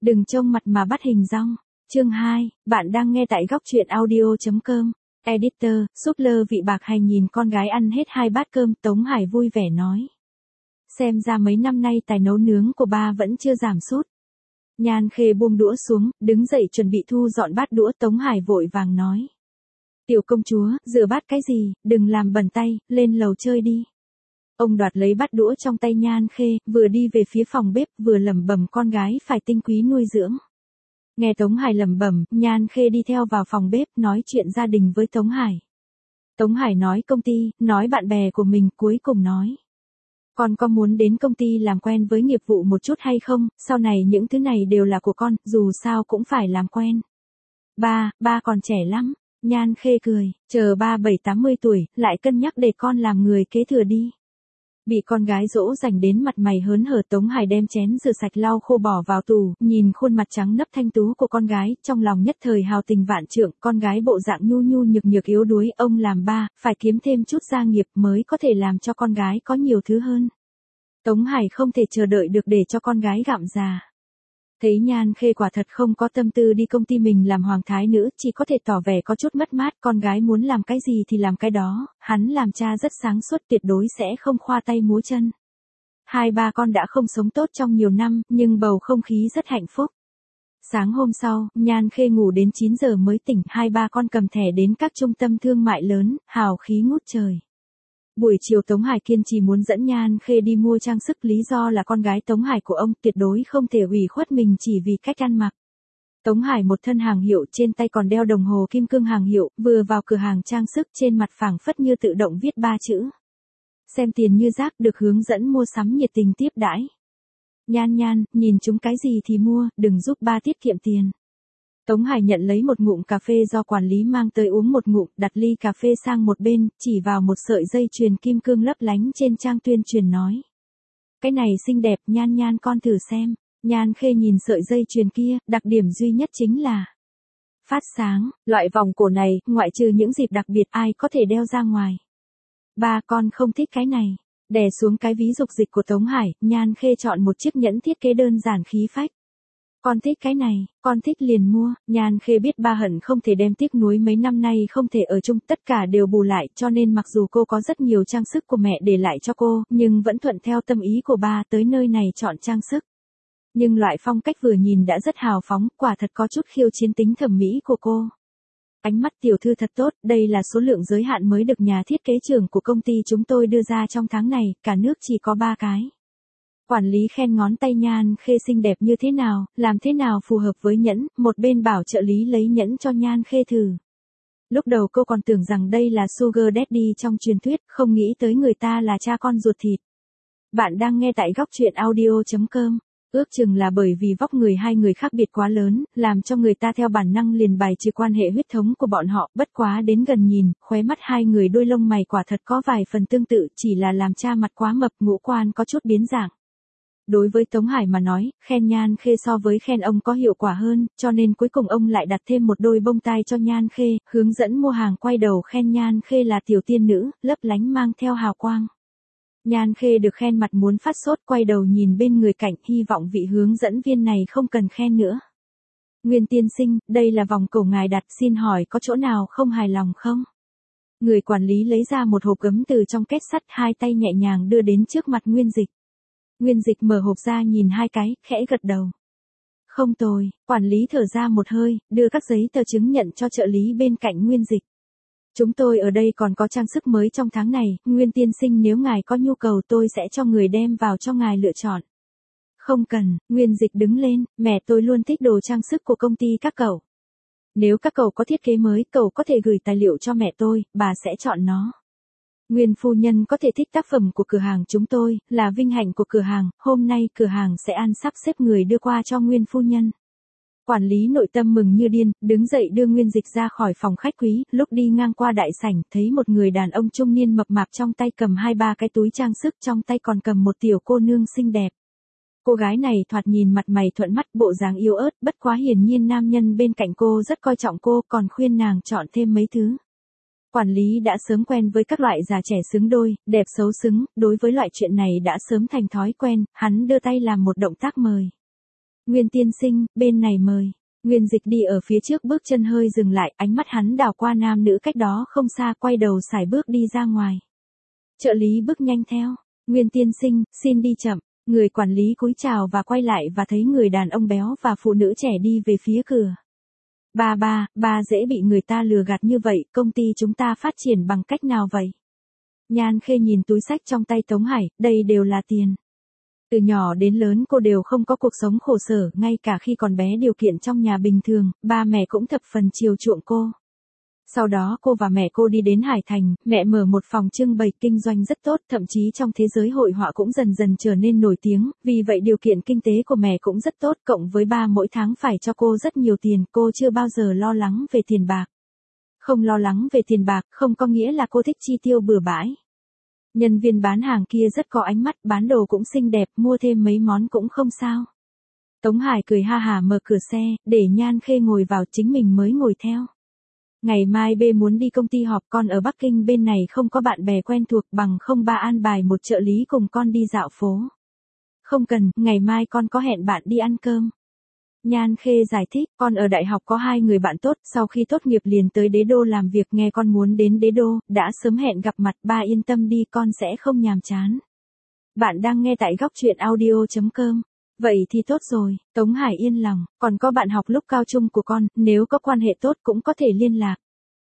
Đừng trông mặt mà bắt hình dong. Chương 2, bạn đang nghe tại góc truyện audio.com. Editor, súp lơ vị bạc hành nhìn con gái ăn hết 2 bát cơm, Tống Hải vui vẻ nói. Xem ra mấy năm nay tài nấu nướng của ba vẫn chưa giảm sút. Nhan Khê buông đũa xuống, đứng dậy chuẩn bị thu dọn bát đũa. Tống Hải vội vàng nói. Tiểu công chúa, rửa bát cái gì, đừng làm bẩn tay, lên lầu chơi đi. Ông đoạt lấy bát đũa trong tay Nhan Khê, vừa đi về phía phòng bếp, vừa lẩm bẩm con gái phải tinh quý nuôi dưỡng. Nghe Tống Hải lẩm bẩm, Nhan Khê đi theo vào phòng bếp nói chuyện gia đình với Tống Hải. Tống Hải nói công ty, nói bạn bè của mình, cuối cùng nói. Con có muốn đến công ty làm quen với nghiệp vụ một chút hay không, sau này những thứ này đều là của con, dù sao cũng phải làm quen. Ba còn trẻ lắm. Nhan Khê cười, chờ ba 70-80 tuổi, lại cân nhắc để con làm người kế thừa đi. Bị con gái dỗ dành đến mặt mày hớn hở, Tống Hải đem chén rửa sạch lau khô bỏ vào tủ, nhìn khuôn mặt trắng nấp thanh tú của con gái, trong lòng nhất thời hào tình vạn trượng, con gái bộ dạng nhu nhu nhược nhược yếu đuối, ông làm ba, phải kiếm thêm chút gia nghiệp mới có thể làm cho con gái có nhiều thứ hơn. Tống Hải không thể chờ đợi được để cho con gái gặm già. Thấy Nhan Khê quả thật không có tâm tư đi công ty mình làm hoàng thái nữ, chỉ có thể tỏ vẻ có chút mất mát, con gái muốn làm cái gì thì làm cái đó, hắn làm cha rất sáng suốt, tuyệt đối sẽ không khoa tay múa chân. Hai ba con đã không sống tốt trong nhiều năm, nhưng bầu không khí rất hạnh phúc. Sáng hôm sau, Nhan Khê ngủ đến 9 giờ mới tỉnh, hai ba con cầm thẻ đến các trung tâm thương mại lớn, hào khí ngút trời. Buổi chiều Tống Hải kiên trì muốn dẫn Nhan Khê đi mua trang sức, lý do là con gái Tống Hải của ông, tuyệt đối không thể ủy khuất mình chỉ vì cách ăn mặc. Tống Hải một thân hàng hiệu, trên tay còn đeo đồng hồ kim cương hàng hiệu, vừa vào cửa hàng trang sức, trên mặt phảng phất như tự động viết 3 chữ. Xem tiền như rác, được hướng dẫn mua sắm nhiệt tình tiếp đãi. Nhan, nhìn chúng cái gì thì mua, đừng giúp ba tiết kiệm tiền. Tống Hải nhận lấy một ngụm cà phê do quản lý mang tới uống một ngụm, đặt ly cà phê sang một bên, chỉ vào một sợi dây chuyền kim cương lấp lánh trên trang tuyên truyền nói. Cái này xinh đẹp, Nhan con thử xem. Nhan Khê nhìn sợi dây chuyền kia, đặc điểm duy nhất chính là phát sáng, loại vòng cổ này, ngoại trừ những dịp đặc biệt ai có thể đeo ra ngoài. Ba con không thích cái này. Đè xuống cái ví dục dịch của Tống Hải, Nhan Khê chọn một chiếc nhẫn thiết kế đơn giản khí phách. Con thích cái này, con thích liền mua. Nhan Khê biết ba hận không thể đem tiếc nuối mấy năm nay không thể ở chung, tất cả đều bù lại, cho nên mặc dù cô có rất nhiều trang sức của mẹ để lại cho cô, nhưng vẫn thuận theo tâm ý của ba tới nơi này chọn trang sức. Nhưng loại phong cách vừa nhìn đã rất hào phóng, quả thật có chút khiêu chiến tính thẩm mỹ của cô. Ánh mắt tiểu thư thật tốt, đây là số lượng giới hạn mới được nhà thiết kế trưởng của công ty chúng tôi đưa ra trong tháng này, cả nước chỉ có 3 cái. Quản lý khen ngón tay Nhan Khê xinh đẹp như thế nào, làm thế nào phù hợp với nhẫn, một bên bảo trợ lý lấy nhẫn cho Nhan Khê thử. Lúc đầu cô còn tưởng rằng đây là Sugar Daddy trong truyền thuyết, không nghĩ tới người ta là cha con ruột thịt. Bạn đang nghe tại góc truyện audio.com. Ước chừng là bởi vì vóc người hai người khác biệt quá lớn, làm cho người ta theo bản năng liền bài trừ quan hệ huyết thống của bọn họ, bất quá đến gần nhìn, khóe mắt hai người đôi lông mày quả thật có vài phần tương tự, chỉ là làm cha mặt quá mập, ngũ quan có chút biến dạng. Đối với Tống Hải mà nói, khen Nhan Khê so với khen ông có hiệu quả hơn, cho nên cuối cùng ông lại đặt thêm một đôi bông tai cho Nhan Khê, hướng dẫn mua hàng, quay đầu khen Nhan Khê là tiểu tiên nữ, lấp lánh mang theo hào quang. Nhan Khê được khen mặt muốn phát sốt, quay đầu nhìn bên người cạnh, hy vọng vị hướng dẫn viên này không cần khen nữa. Nguyên tiên sinh, đây là vòng cổ ngài đặt, xin hỏi có chỗ nào không hài lòng không? Người quản lý lấy ra một hộp gấm từ trong két sắt, hai tay nhẹ nhàng đưa đến trước mặt Nguyên Dịch. Nguyên Dịch mở hộp ra nhìn hai cái, khẽ gật đầu. Không tồi, quản lý thở ra một hơi, đưa các giấy tờ chứng nhận cho trợ lý bên cạnh Nguyên Dịch. Chúng tôi ở đây còn có trang sức mới trong tháng này, Nguyên tiên sinh nếu ngài có nhu cầu tôi sẽ cho người đem vào cho ngài lựa chọn. Không cần, Nguyên Dịch đứng lên, mẹ tôi luôn thích đồ trang sức của công ty các cậu. Nếu các cậu có thiết kế mới, cậu có thể gửi tài liệu cho mẹ tôi, bà sẽ chọn nó. Nguyên phu nhân có thể thích tác phẩm của cửa hàng chúng tôi, là vinh hạnh của cửa hàng, hôm nay cửa hàng sẽ sắp xếp người đưa qua cho Nguyên phu nhân. Quản lý nội tâm mừng như điên, đứng dậy đưa Nguyên Dịch ra khỏi phòng khách quý, lúc đi ngang qua đại sảnh, thấy một người đàn ông trung niên mập mạp trong tay cầm 2-3 cái túi trang sức, trong tay còn cầm một tiểu cô nương xinh đẹp. Cô gái này thoạt nhìn mặt mày thuận mắt, bộ dáng yếu ớt, bất quá hiển nhiên nam nhân bên cạnh cô rất coi trọng cô, còn khuyên nàng chọn thêm mấy thứ. Quản lý đã sớm quen với các loại già trẻ xứng đôi, đẹp xấu xứng, đối với loại chuyện này đã sớm thành thói quen, hắn đưa tay làm một động tác mời. Nguyên tiên sinh, bên này mời. Nguyên Dịch đi ở phía trước bước chân hơi dừng lại, ánh mắt hắn đảo qua nam nữ cách đó không xa, quay đầu sải bước đi ra ngoài. Trợ lý bước nhanh theo. Nguyên tiên sinh, xin đi chậm. Người quản lý cúi chào và quay lại và thấy người đàn ông béo và phụ nữ trẻ đi về phía cửa. Ba dễ bị người ta lừa gạt như vậy, công ty chúng ta phát triển bằng cách nào vậy? Nhan Khê nhìn túi xách trong tay Tống Hải, đây đều là tiền. Từ nhỏ đến lớn cô đều không có cuộc sống khổ sở, ngay cả khi còn bé điều kiện trong nhà bình thường, ba mẹ cũng thập phần chiều chuộng cô. Sau đó cô và mẹ cô đi đến Hải Thành, mẹ mở một phòng trưng bày kinh doanh rất tốt, thậm chí trong thế giới hội họa cũng dần dần trở nên nổi tiếng, vì vậy điều kiện kinh tế của mẹ cũng rất tốt, cộng với ba mỗi tháng phải cho cô rất nhiều tiền, cô chưa bao giờ lo lắng về tiền bạc. Không lo lắng về tiền bạc, không có nghĩa là cô thích chi tiêu bừa bãi. Nhân viên bán hàng kia rất có ánh mắt, bán đồ cũng xinh đẹp, mua thêm mấy món cũng không sao. Tống Hải cười ha hả mở cửa xe, để Nhan Khê ngồi vào, chính mình mới ngồi theo. Ngày mai B muốn đi công ty họp, con ở Bắc Kinh bên này không có bạn bè quen thuộc, bằng không ba an bài một trợ lý cùng con đi dạo phố. Không cần, ngày mai con có hẹn bạn đi ăn cơm. Nhan Khê giải thích, con ở đại học có 2 người bạn tốt, sau khi tốt nghiệp liền tới Đế Đô làm việc, nghe con muốn đến Đế Đô, đã sớm hẹn gặp mặt, ba yên tâm đi, con sẽ không nhàm chán. Bạn đang nghe tại góc truyện audio.com. Vậy thì tốt rồi, Tống Hải yên lòng, còn có bạn học lúc cao trung của con, nếu có quan hệ tốt cũng có thể liên lạc.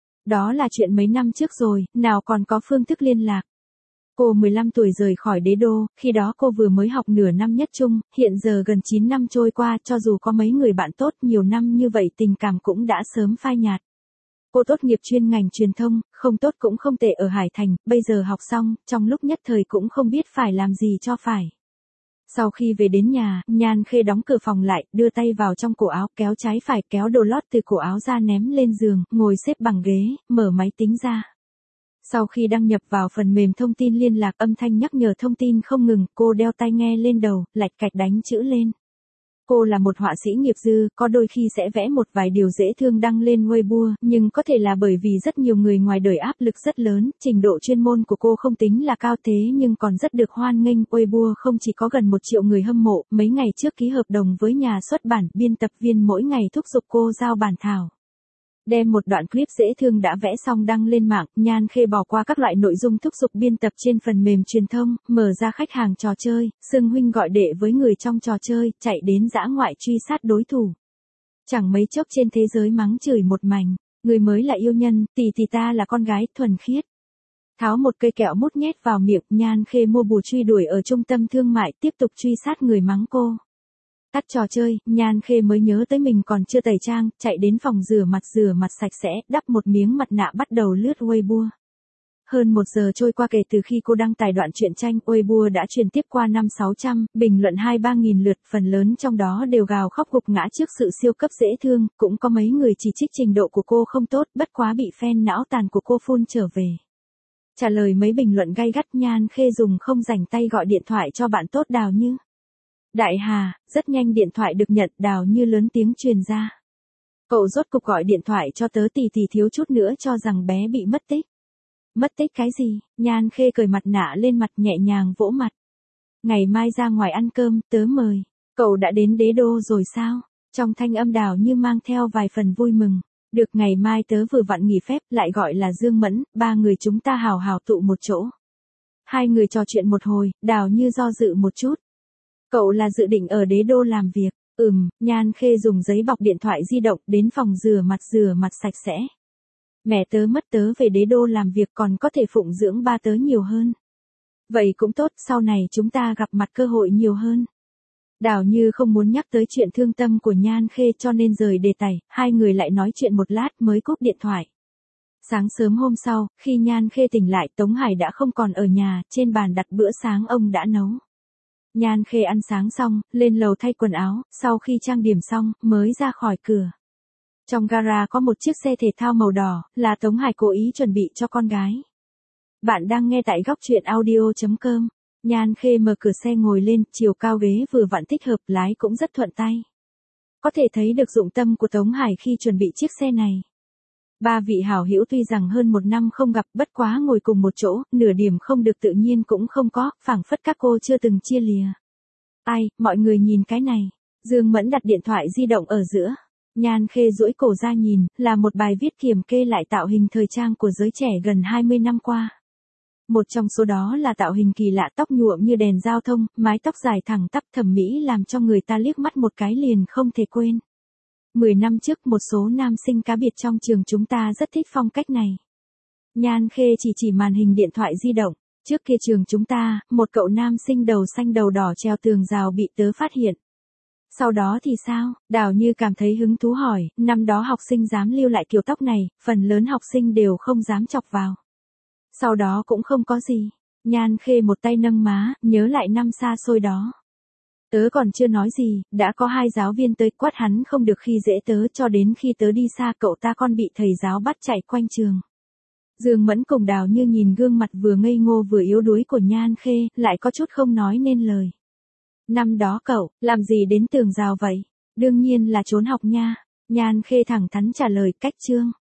Đó là chuyện mấy năm trước rồi, nào còn có phương thức liên lạc. Cô 15 tuổi rời khỏi Đế Đô, khi đó cô vừa mới học nửa năm nhất trung, hiện giờ gần 9 năm trôi qua, cho dù có mấy người bạn tốt nhiều năm như vậy tình cảm cũng đã sớm phai nhạt. Cô tốt nghiệp chuyên ngành truyền thông, không tốt cũng không tệ ở Hải Thành, bây giờ học xong, trong lúc nhất thời cũng không biết phải làm gì cho phải. Sau khi về đến nhà, Nhan Khê đóng cửa phòng lại, đưa tay vào trong cổ áo, kéo trái phải, kéo đồ lót từ cổ áo ra ném lên giường, ngồi xếp bằng ghế, mở máy tính ra. Sau khi đăng nhập vào phần mềm thông tin liên lạc, âm thanh nhắc nhở thông tin không ngừng, cô đeo tai nghe lên đầu, lạch cạch đánh chữ lên. Cô là một họa sĩ nghiệp dư, có đôi khi sẽ vẽ một vài điều dễ thương đăng lên Weibo, nhưng có thể là bởi vì rất nhiều người ngoài đời áp lực rất lớn, trình độ chuyên môn của cô không tính là cao thế nhưng còn rất được hoan nghênh. Weibo không chỉ có gần 1 triệu người hâm mộ, mấy ngày trước ký hợp đồng với nhà xuất bản, biên tập viên mỗi ngày thúc giục cô giao bản thảo. Đem một đoạn clip dễ thương đã vẽ xong đăng lên mạng, Nhan Khê bỏ qua các loại nội dung thúc giục biên tập trên phần mềm truyền thông, mở ra khách hàng trò chơi, xưng huynh gọi đệ với người trong trò chơi, chạy đến dã ngoại truy sát đối thủ. Chẳng mấy chốc trên thế giới mắng chửi một mảnh, người mới là yêu nhân, tỷ ta là con gái thuần khiết. Tháo một cây kẹo mút nhét vào miệng, Nhan Khê mua bù truy đuổi ở trung tâm thương mại, tiếp tục truy sát người mắng cô. Tắt trò chơi, Nhan Khê mới nhớ tới mình còn chưa tẩy trang, chạy đến phòng rửa mặt sạch sẽ, đắp một miếng mặt nạ bắt đầu lướt Weibo. Hơn 1 giờ trôi qua kể từ khi cô đăng tải đoạn truyện tranh, Weibo đã truyền tiếp qua 500-600, bình luận 2-3 nghìn lượt, phần lớn trong đó đều gào khóc gục ngã trước sự siêu cấp dễ thương, cũng có mấy người chỉ trích trình độ của cô không tốt, bất quá bị fan não tàn của cô phun trở về. Trả lời mấy bình luận gay gắt, Nhan Khê dùng không rảnh tay gọi điện thoại cho bạn tốt Đào Như. Đại Hà, rất nhanh điện thoại được nhận, Đào Như lớn tiếng truyền ra. Cậu rốt cục gọi điện thoại cho tớ, tỷ thiếu chút nữa cho rằng bé bị mất tích. Mất tích cái gì? Nhan Khê cởi mặt nạ lên mặt, nhẹ nhàng vỗ mặt. Ngày mai ra ngoài ăn cơm, tớ mời. Cậu đã đến Đế Đô rồi sao? Trong thanh âm Đào Như mang theo vài phần vui mừng. Được, ngày mai tớ vừa vặn nghỉ phép, lại gọi là Dương Mẫn, 3 người chúng ta hào hào tụ một chỗ. 2 người trò chuyện một hồi, Đào Như do dự một chút. Cậu là dự định ở Đế Đô làm việc? Nhan Khê dùng giấy bọc điện thoại di động, đến phòng rửa mặt sạch sẽ. Mẹ tớ mất, tớ về Đế Đô làm việc, còn có thể phụng dưỡng ba tớ nhiều hơn. Vậy cũng tốt, sau này chúng ta gặp mặt cơ hội nhiều hơn. Đào Như không muốn nhắc tới chuyện thương tâm của Nhan Khê cho nên rời đề tài, 2 người lại nói chuyện một lát mới cúp điện thoại. Sáng sớm hôm sau, khi Nhan Khê tỉnh lại, Tống Hải đã không còn ở nhà, trên bàn đặt bữa sáng ông đã nấu. Nhan Khê ăn sáng xong, lên lầu thay quần áo, sau khi trang điểm xong, mới ra khỏi cửa. Trong gara có một chiếc xe thể thao màu đỏ, là Tống Hải cố ý chuẩn bị cho con gái. Bạn đang nghe tại góc truyện audio.com. Nhan Khê mở cửa xe ngồi lên, chiều cao ghế vừa vặn thích hợp, lái cũng rất thuận tay. Có thể thấy được dụng tâm của Tống Hải khi chuẩn bị chiếc xe này. 3 vị hảo hữu tuy rằng hơn 1 năm không gặp, bất quá ngồi cùng một chỗ, nửa điểm không được tự nhiên cũng không có, phảng phất các cô chưa từng chia lìa. Ai, mọi người nhìn cái này. Dương Mẫn đặt điện thoại di động ở giữa. Nhan Khê duỗi cổ ra nhìn, là một bài viết kiểm kê lại tạo hình thời trang của giới trẻ gần 20 năm qua. Một trong số đó là tạo hình kỳ lạ tóc nhuộm như đèn giao thông, mái tóc dài thẳng tắp thẩm mỹ làm cho người ta liếc mắt một cái liền không thể quên. 10 năm trước một số nam sinh cá biệt trong trường chúng ta rất thích phong cách này. Nhan Khê chỉ màn hình điện thoại di động. Trước kia trường chúng ta, một cậu nam sinh đầu xanh đầu đỏ treo tường rào bị tớ phát hiện. Sau đó thì sao? Đào Như cảm thấy hứng thú hỏi, năm đó học sinh dám lưu lại kiểu tóc này, phần lớn học sinh đều không dám chọc vào. Sau đó cũng không có gì. Nhan Khê một tay nâng má, nhớ lại năm xa xôi đó. Tớ còn chưa nói gì, đã có 2 giáo viên tới quát hắn không được khi dễ tớ, cho đến khi tớ đi xa cậu ta còn bị thầy giáo bắt chạy quanh trường. Dương Mẫn cùng Đào Như nhìn gương mặt vừa ngây ngô vừa yếu đuối của Nhan Khê, lại có chút không nói nên lời. Năm đó cậu, làm gì đến tường rào vậy? Đương nhiên là trốn học nha. Nhan Khê thẳng thắn trả lời, cách chương.